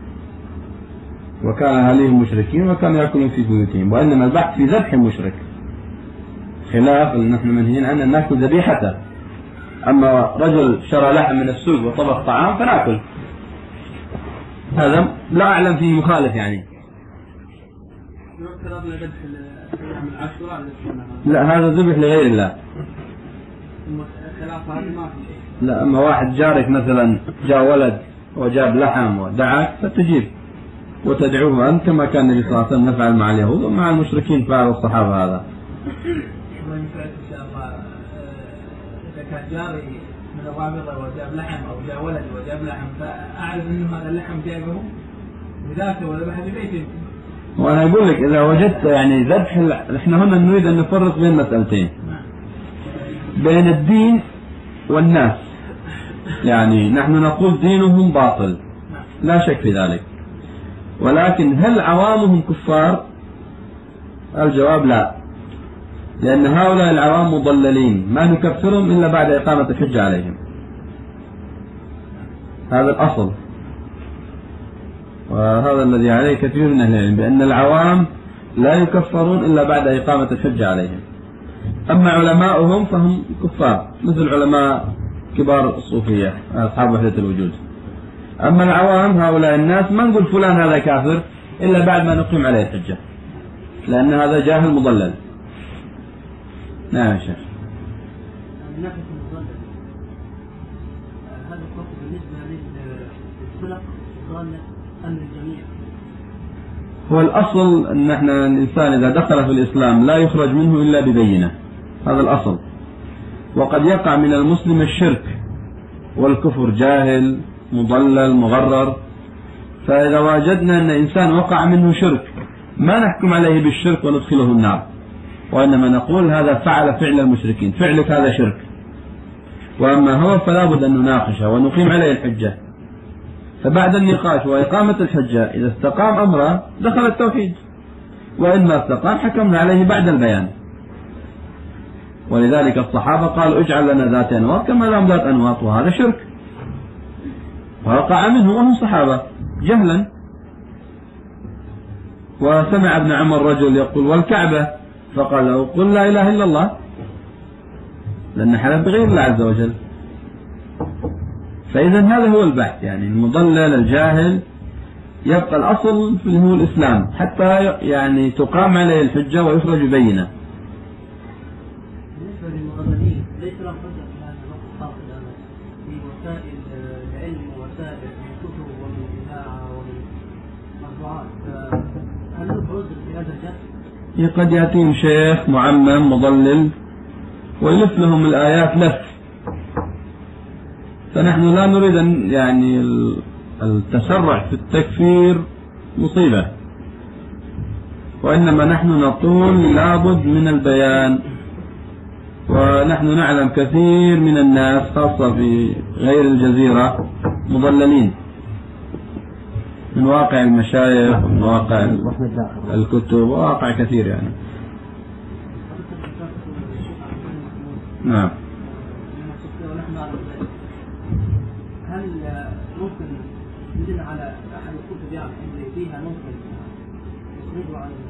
وكان أهليهم مشركين وكانوا يأكلون في بيوتهم، وإنما البحث في ذبح مشرك. خلاف اللي نحن منهيين عنه أن نأكل ذبيحته. أما رجل شرى لحم من السوق وطبخ طعام فنأكل. هذا لا أعلم فيه مخالف يعني. لا هذا ذبح لغير الله. لا أما واحد جارك مثلا جاء ولد وجاب لحم ودعاك فتجيب وتدعوه أنت كما كان النبي صلى الله عليه وسلم نفعل مع اليهود ومع المشركين فعل الصحابة هذا. كان جاري من الرابطة وجاب لحم أو جاء ولد وجاب لحم فأعرف إنه هذا اللحم جايبه بذاته ولا بحد بيته. وأنا أقول لك إذا وجدت يعني ذبح ال... إحنا هنا نريد أن نفرق بين مسألتين، بين الدين والناس. يعني نحن نقول دينهم باطل لا شك في ذلك، ولكن هل عوامهم كفار؟ الجواب لا، لأن هؤلاء العوام مضللين ما نكفرهم إلا بعد إقامة الحجة عليهم. هذا الأصل، وهذا الذي عليه كثير من أهل العلم بأن العوام لا يكفرون إلا بعد إقامة الحجة عليهم. أما علماؤهم فهم كفار مثل علماء كبار الصوفية أصحاب وحدة الوجود. أما العوام هؤلاء الناس ما نقول فلان هذا كافر إلا بعد ما نقيم عليه الحجة، لأن هذا جاهل مضلل. نعم يا شيخ. هذا الفصل بالنسبة للخلق ضالة أم الجميع؟ هو الأصل أن احنا الإنسان إذا دخل في الإسلام لا يخرج منه إلا ببينة، هذا الأصل. وقد يقع من المسلم الشرك والكفر جاهل مضلل مغرر، فإذا وجدنا أن إنسان وقع منه شرك ما نحكم عليه بالشرك وندخله النار، وإنما نقول هذا فعل فعل المشركين، فعلك هذا شرك. وأما هو فلا بد أن نناقشه ونقيم عليه الحجة، فبعد النقاش وإقامة الحجة إذا استقام أمره دخل التوحيد، وإن ما استقام حكمنا عليه بعد البيان. ولذلك الصحابة قالوا اجعل لنا ذات أنواط كما لهم ذات أنواط، وهذا شرك ووقع منه وهم صحابة جهلا. وسمع ابن عمر رجل يقول والكعبة، فقال له قل لا إله إلا الله، لأن حلف بغير الله عز وجل. فإذا هذا هو البحث، يعني المضلل الجاهل يبقى الأصل في هو الإسلام حتى يعني تقام عليه الحجة ويخرج بينه. هل له عذر في هذا الجهل؟ قد يأتيهم شيخ معمم مضلل ويلف لهم الآيات لف، فنحن لا نريد أن يعني التسرع في التكفير مصيبة، وإنما نحن نقول لابد من البيان. ونحن نعلم كثير من الناس خاصة في غير الجزيرة مضللين من واقع المشايخ ومن واقع الكتب وواقع كثير يعني. نعم. هل ممكن يدل على أحد الكتب يعني اللي فيها ممكن يخرجوا عن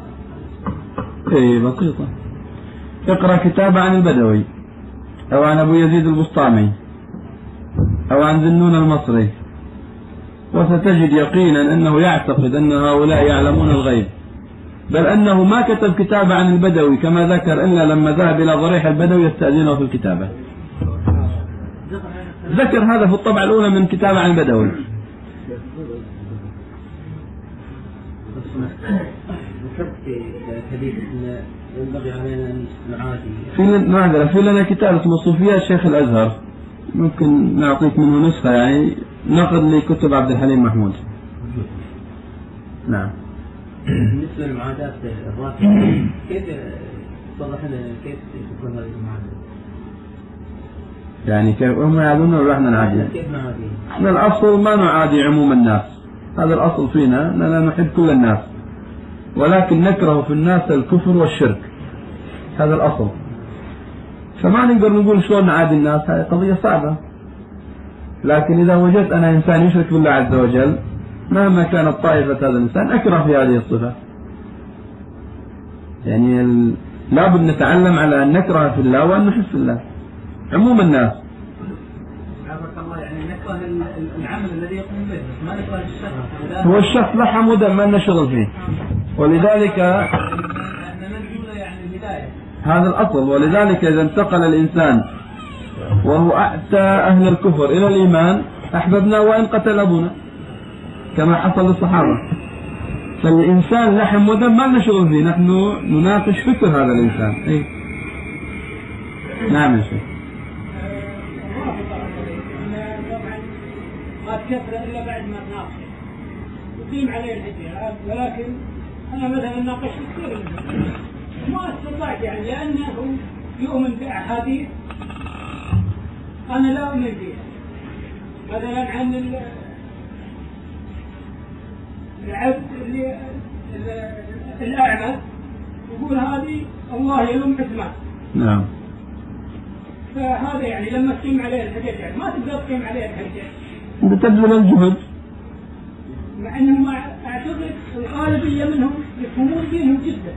اي بسيطة. اقرأ كتاب عن البدوي أو عن أبو يزيد البسطامي أو عن ذنون المصري وستجد يقينا أنه يعتقد أن هؤلاء يعلمون الغيب، بل أنه ما كتب كتاب عن البدوي كما ذكر إلا لما ذهب إلى ضريح البدوي يستأذنه في الكتابة. ذكر هذا في الطبعة الأولى من كتاب عن البدوي. في لنا في لنا كتاب اسمه صوفيات شيخ الأزهر، ممكن نعطيك منه نسخة يعني نقد لكتب عبد الحليم محمود. نعم. بالنسبة للمعادات الراتبة كيف توضح لنا كيف تكون هذه المعادات؟ يعني كيف هم يعادون ولا احنا نعادي؟ كيف نعادي؟ احنا الأصل ما نعادي عموم الناس، هذا الأصل فينا أننا نحب كل الناس، ولكن نكره في الناس الكفر والشرك، هذا الأصل. فما نقدر نقول شلون نعادي الناس، هذه قضية صعبة. لكن إذا وجدت أنا إنسان يشرك بالله عز وجل مهما كانت طائفة هذا الإنسان أكره في هذه الصفة. يعني ال... لابد نتعلم على أن نكره في الله وأن نحب في الله عموم الناس. الله يعني نكره العمل الذي يقوم به، ما نكره الشخص. هو الشخص لا حمودا ما نشغل فيه، ولذلك هذا الأصل. ولذلك إذا انتقل الإنسان وهو أعتى أهل الكفر إلى الإيمان أحببنا وإن قتل أبونا كما حصل للصحابة. فالإنسان لحم ودم ما نشغل فيه، نحن نناقش فكر هذا الإنسان. أي نعم يا شيخ. ما تكفر إلا بعد ما تناقش يقيم عليه الحجة، ولكن أنا مثلا ناقشت كثير ما استطعت يعني لأنه يؤمن بأحاديث أنا لا أؤمن بها، مثلا عن العبد اللي الأعمى يقول هذه الله يلوم عثمان. نعم. فهذا يعني لما تقيم عليه الحجة يعني ما تقدر تقيم عليه الحجة. أنت تبذل الجهد. مع أنهم أعتقد الغالبية منهم يفهمون دينهم جدا.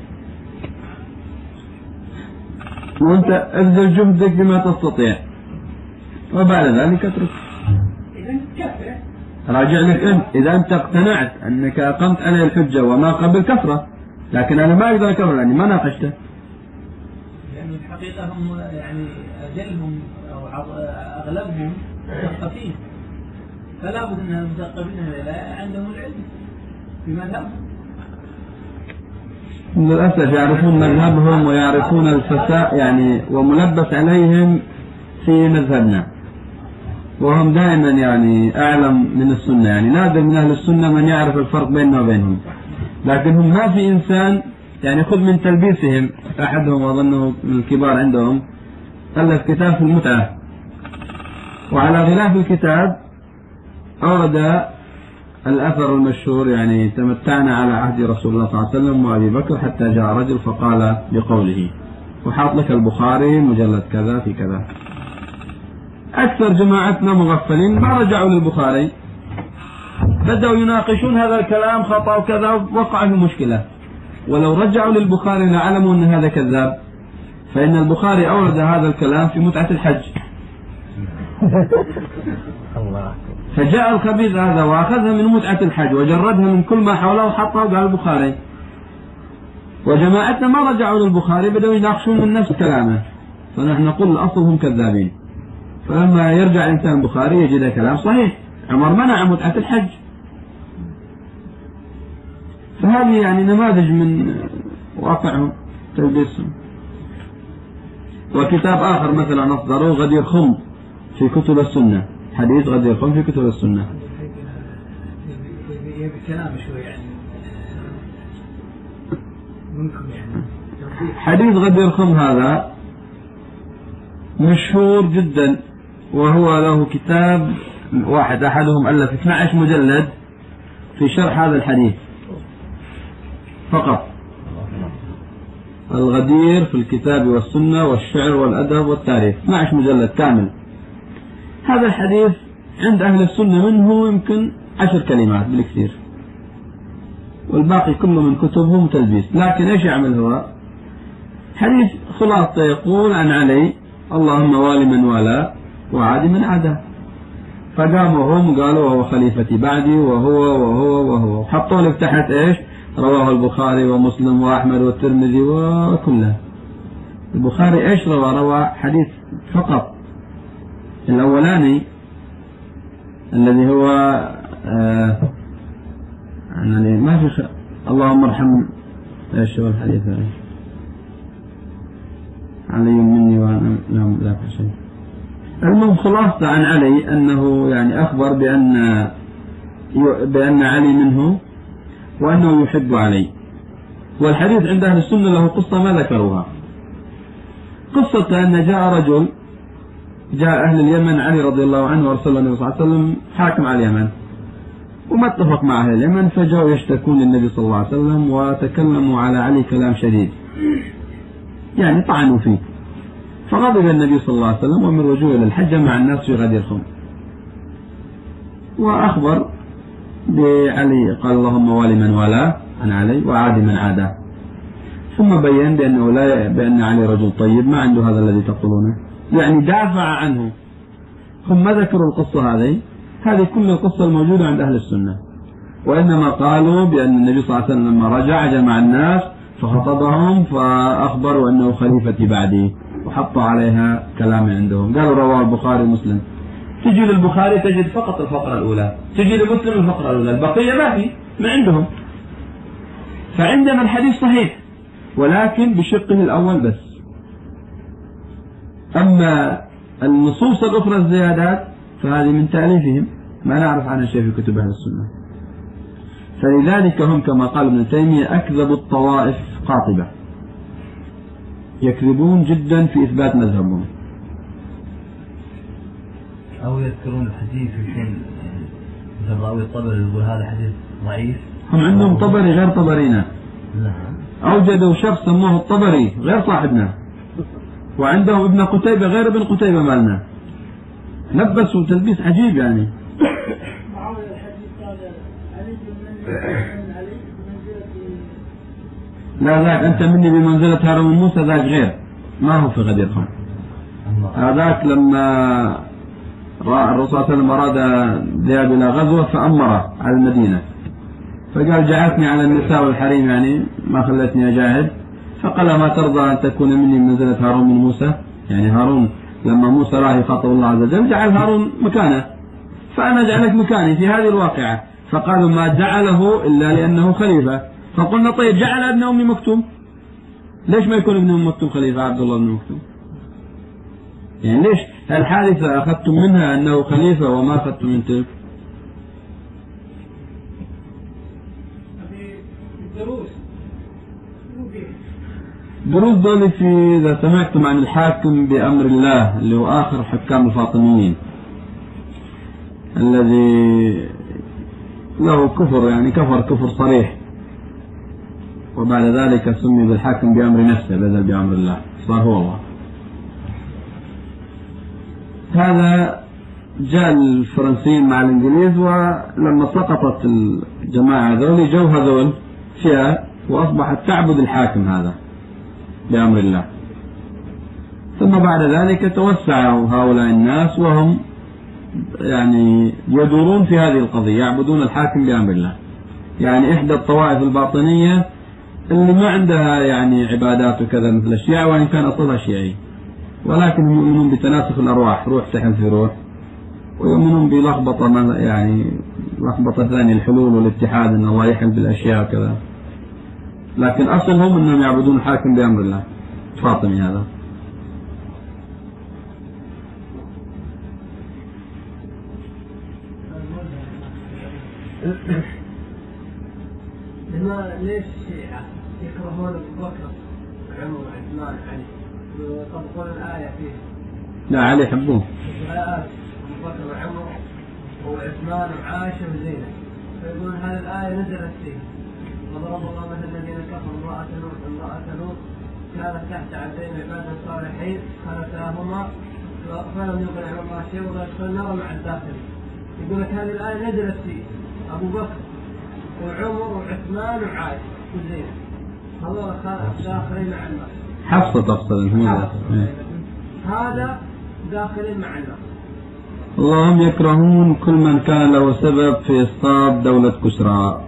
وأنت ابذل جهدك بما تستطيع وبعد ذلك اترك. إذا كفر. راجع لك أنت، إذا أنت اقتنعت أنك أقمت عليه الحجة وما قبل كفرة، لكن أنا ما أقدر أكفر لأني ما ناقشته. لأن الحقيقة هم يعني أجلهم أو أغلبهم مثقفين، فلا بد أن المثقفين عندهم العلم في مذهبهم. للأسف يعرفون مذهبهم ويعرفون الفساد يعني وملبس عليهم في مذهبنا، وهم دائما يعني أعلم من السنة، يعني نادر من أهل السنة من يعرف الفرق بيننا وبينهم. لكنهم ما في إنسان يعني خذ من تلبيسهم، أحدهم أظنه من الكبار عندهم ألف كتاب في المتعة، وعلى غلاف الكتاب أورد الأثر المشهور يعني تمتعنا على عهد رسول الله صلى الله عليه وسلم وأبي بكر حتى جاء رجل فقال بقوله، وحاط لك البخاري مجلد كذا في كذا. أكثر جماعتنا مغفلين ما رجعوا للبخاري، بدأوا يناقشون هذا الكلام خطأ وكذا، وقع في مشكلة. ولو رجعوا للبخاري لعلموا أن هذا كذاب، فإن البخاري أورد هذا الكلام في متعة الحج. فجاء الخبيث هذا وأخذها من متعة الحج وجردها من كل ما حوله وحطها وقال البخاري. وجماعتنا ما رجعوا للبخاري، بدأوا يناقشون من نفس كلامه، فنحن نقول الأصل هم كذابين. فلما يرجع الإنسان البخاري يجد كلام صحيح، عمر منع متعة الحج. فهذه يعني نماذج من واقعهم تلبسهم. وكتاب آخر مثلا أصدره غدير خم في كتب السنة، حديث غدير خم في كتب السنة. كلام شوي يعني منكم يعني حديث غدير خم هذا مشهور جدا، وهو له كتاب واحد أحدهم ألف اثني عشر مجلد في شرح هذا الحديث فقط. الغدير في الكتاب والسنة والشعر والأدب والتاريخ، اثني عشر مجلد كامل. هذا الحديث عند أهل السنة منه يمكن عشر كلمات بالكثير، والباقي كله من كتبهم تلبيس. لكن ايش يعمل هو؟ حديث خلاصة يقول عن علي: اللهم والي من والاه وعادي من عاداه. فقاموا هم قالوا وهو خليفتي بعدي وهو وهو وهو، حطوا لك تحت ايش؟ رواه البخاري ومسلم وأحمد والترمذي وكله. البخاري ايش روى؟ روى حديث فقط الأولاني الذي هو آه يعني ما في خ... اللهم ارحم ايش هو الحديث هذا؟ علي مني وانا لا لا شيء. المهم خلاصة عن علي أنه يعني أخبر بأن بأن علي منه وأنه يحب علي. والحديث عند أهل السنة له قصة ما ذكروها. قصة أن جاء رجل، جاء أهل اليمن علي رضي الله عنه وأرسل النبي صلى الله عليه وسلم حاكم على اليمن، وما اتفق مع أهل اليمن، فجاءوا يشتكون للنبي صلى الله عليه وسلم وتكلموا على علي كلام شديد، يعني طعنوا فيه. فغضب النبي صلى الله عليه وسلم ومن رجوع إلى الحج مع الناس في غدير خم، وأخبر بعلي قال اللهم والي من والاه عن علي وعادي من عاداه. ثم بين بأنه لا بأن علي رجل طيب ما عنده هذا الذي تقولونه، يعني دافع عنه. ثم ذكروا القصة هذه هذه كل القصة الموجودة عند أهل السنة، وإنما قالوا بأن النبي صلى الله عليه وسلم لما رجع جمع الناس فخطبهم فأخبروا أنه خليفتي بعدي، وحطوا عليها كلام عندهم. قالوا رواه البخاري ومسلم. تجي للبخاري تجد فقط الفقرة الأولى، تجي لمسلم الفقرة الأولى، البقية ما في ما عندهم. فعندنا الحديث صحيح ولكن بشقه الأول بس. أما النصوص الأخرى الزيادات فهذه من تأليفهم ما نعرف عنها شيء في كتب أهل السنة. فلذلك هم كما قال ابن تيمية أكذب الطوائف قاطبة، يكذبون جدا في إثبات مذهبهم. أو يذكرون الحديث يكون مثل راوي الطبري يقول هذا حديث ضعيف. هم عندهم طبري غير طبرينا. نعم. أوجدوا شخص سموه الطبري غير صاحبنا، وعندهم ابن قتيبة غير ابن قتيبة مالنا. لبسوا تلبيس عجيب يعني. لا ذاك أنت مني بمنزلة هارون موسى، ذاك غير، ما هو في غدير خم. هذاك لما الرسول صلى الله عليه وسلم أراد ذهاب إلى غزوة فأمره على المدينة، فقال جعلتني على النساء والحريم، يعني ما خلتني أجاهد. فقال ما ترضى أن تكون مني بمنزلة هارون من موسى؟ يعني هارون لما موسى راح يخاطب الله عز وجل جعل هارون مكانه، فأنا جعلك مكاني في هذه الواقعة. فقالوا ما جعله إلا لأنه خليفة. فقلنا طيب جعل ابن أم مكتوم، ليش ما يكون ابن أم مكتوم خليفة عبد الله بن مكتوم؟ يعني ليش الحادثة أخذتم منها أنه خليفة وما أخذتم من تلك؟ دروس دولي في إذا سمعتم عن الحاكم بأمر الله اللي هو آخر حكام الفاطميين الذي له كفر، يعني كفر كفر صريح، وبعد ذلك سمي بالحاكم بأمر نفسه بدل بأمر الله، صار هو الله. هذا جاء الفرنسيين مع الإنجليز، ولما سقطت الجماعة هذول جو هذول فيها وأصبحت تعبد الحاكم هذا بأمر الله. ثم بعد ذلك توسعوا هؤلاء الناس وهم يعني يدورون في هذه القضية، يعبدون الحاكم بأمر الله. يعني إحدى الطوائف الباطنية اللي ما عندها يعني عبادات وكذا مثل الشيعة، وإن كان أصلها شيعي، ولكن يؤمنون بتناسخ الأرواح، روح تحل في روح، ويؤمنون بلخبطة يعني لخبطة ثانية الحلول والاتحاد، أن الله يحل بالأشياء وكذا. لكن أصلهم أنهم يعبدون الحاكم بأمر الله. فاطمي هذا. لما ليش الشيعة يكرهون أبو بكر وعمر وعثمان وعلي ويطبقون الآية فيه؟ لا، علي يحبوه. الآيات أبو بكر وعمر وعثمان وعائشة وزينب، فيقولون هذه الآية نزلت فيه. وضرب الله مثل الذين كفروا امرأة نوح امرأة لوط كانت تحت عبدين عباد صالحين خانتاهما فلم يغن عن الله شيء ولا يدخل النار مع الداخلين. يقول لك هذه الآية نزلت فيه أبو بكر وعمر وعثمان وعائشة وزينب، هذول داخلين مع الناس. حفصة تفصل هذا داخلين مع الناس. اللهم يكرهون كل من كان له سبب في إسقاط دولة كسرى.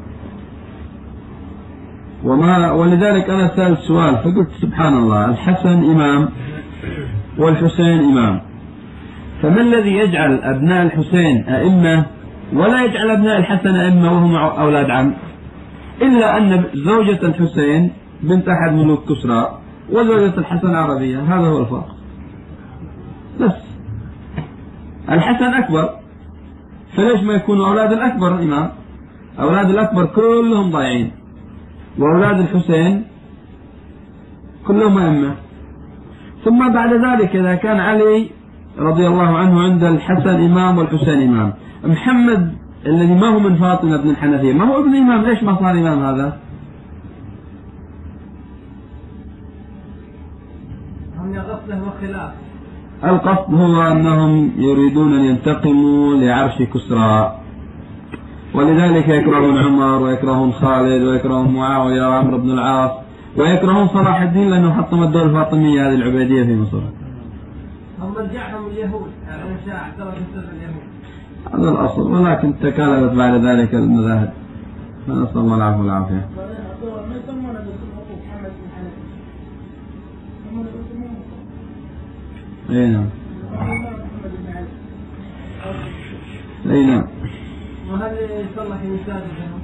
وما ولذلك أنا سألت سؤال فقلت سبحان الله، الحسن إمام والحسين إمام، فما الذي يجعل أبناء الحسين أئمة ولا يجعل أبناء الحسن أئمة وهم أولاد عم؟ إلا أن زوجة الحسين بنت أحد ملوك كسرى وزوجة الحسن عربية، هذا هو الفرق بس. الحسن أكبر، فليش ما يكونوا أولاد الأكبر إمام؟ أولاد الأكبر كلهم ضايعين، وأولاد الحسين كلهم أئمة. ثم بعد ذلك إذا كان علي رضي الله عنه عند الحسن إمام والحسين إمام، محمد الذي ما هو من فاطمة بن الحنفية ما هو ابن إمام، ليش ما صار إمام هذا؟ هم يغفله وخلاف. القصد هو أنهم يريدون أن ينتقموا لعرش كسرى، ولذلك يكرهون عمر ويكرهون خالد ويكرهون معاوية وعمرو بن العاص ويكرهون صلاح الدين لأنه حطم الدولة الفاطمية هذه العبيدية في مصر. هم رجعهم اليهود، إنشاء اعترف بسبب اليهود. هذا الأصل، ولكن تكالبت بعد ذلك المذاهب، فنسأل الله العفو والعافية. أي نعم. أي نعم. وهل يصلح يساعد الجنوب؟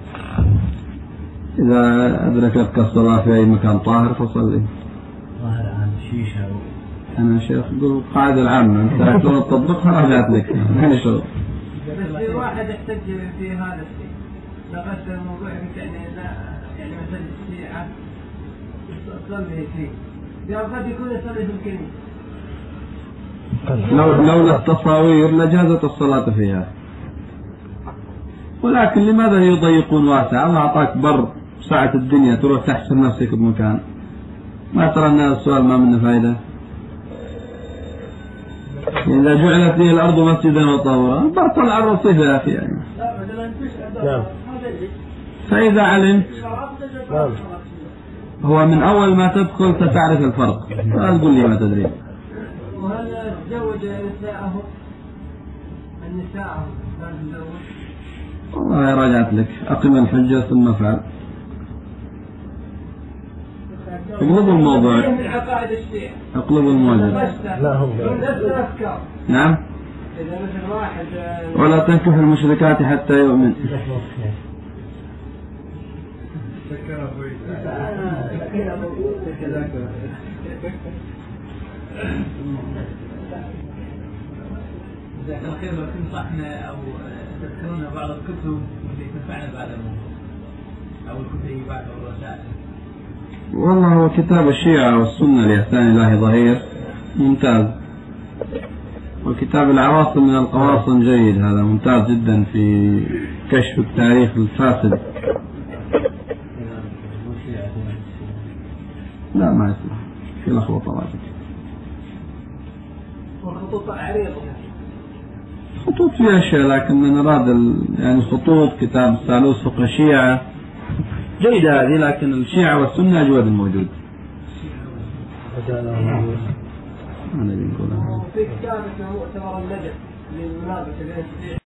إذا أدركتك الصلاة في أي مكان طاهر فصلي. ظاهر عن شيشة و... أنا شيخ قل قاعدة العامة، أنت لو تطبقها رجعت لك هذا شغل. بس في واحد يحتج في هذا الشيء، لقد الموضوع يعني لا يعني مثل الشيعة تصلي فيه، قد يكون يصلي في الكنيسة. لو لولا التصاوير لجازت الصلاة فيها، ولكن لماذا يضيقون واسع؟ الله أعطاك بر ساعة الدنيا تروح تحسر نفسك بمكان، ما ترى أن السؤال ما منه فائدة؟ إذا جعلت لي الأرض مسجدا وطهورا برطل على الرصيف يا أخي يعني. فإذا علمت هو من أول ما تدخل ستعرف الفرق، لا تقول لي ما تدري. وهل تزوج نساءه النساء لا تزوج؟ والله رجعت لك، أقم الحجة ثم فعل. اقلبوا الموضوع، اقلبوا الموضوع. نعم. ولا تنكح المشركات حتى يؤمن. جزاك الله خير، لو تنصحنا أو تذكرنا بعض الكتب اللي تنفعنا بعد الموت أو الكتب بعد الرسائل. والله هو كتاب الشيعة والسنة لإحسان الله ظهير ممتاز، وكتاب العواصم من القواصم جيد، هذا ممتاز جدا في كشف التاريخ الفاسد. لا ما يصلح، في لخبطة واجد. والخطوط عريضة، خطوط فيها أشياء، لكن من أراد يعني خطوط كتاب الثالوث فقه الشيعة جيدة هذه، لكن الشيعة والسنة أجود الموجود. وفي كتاب اسمه مؤتمر النجف للمناقشة بين الشيعة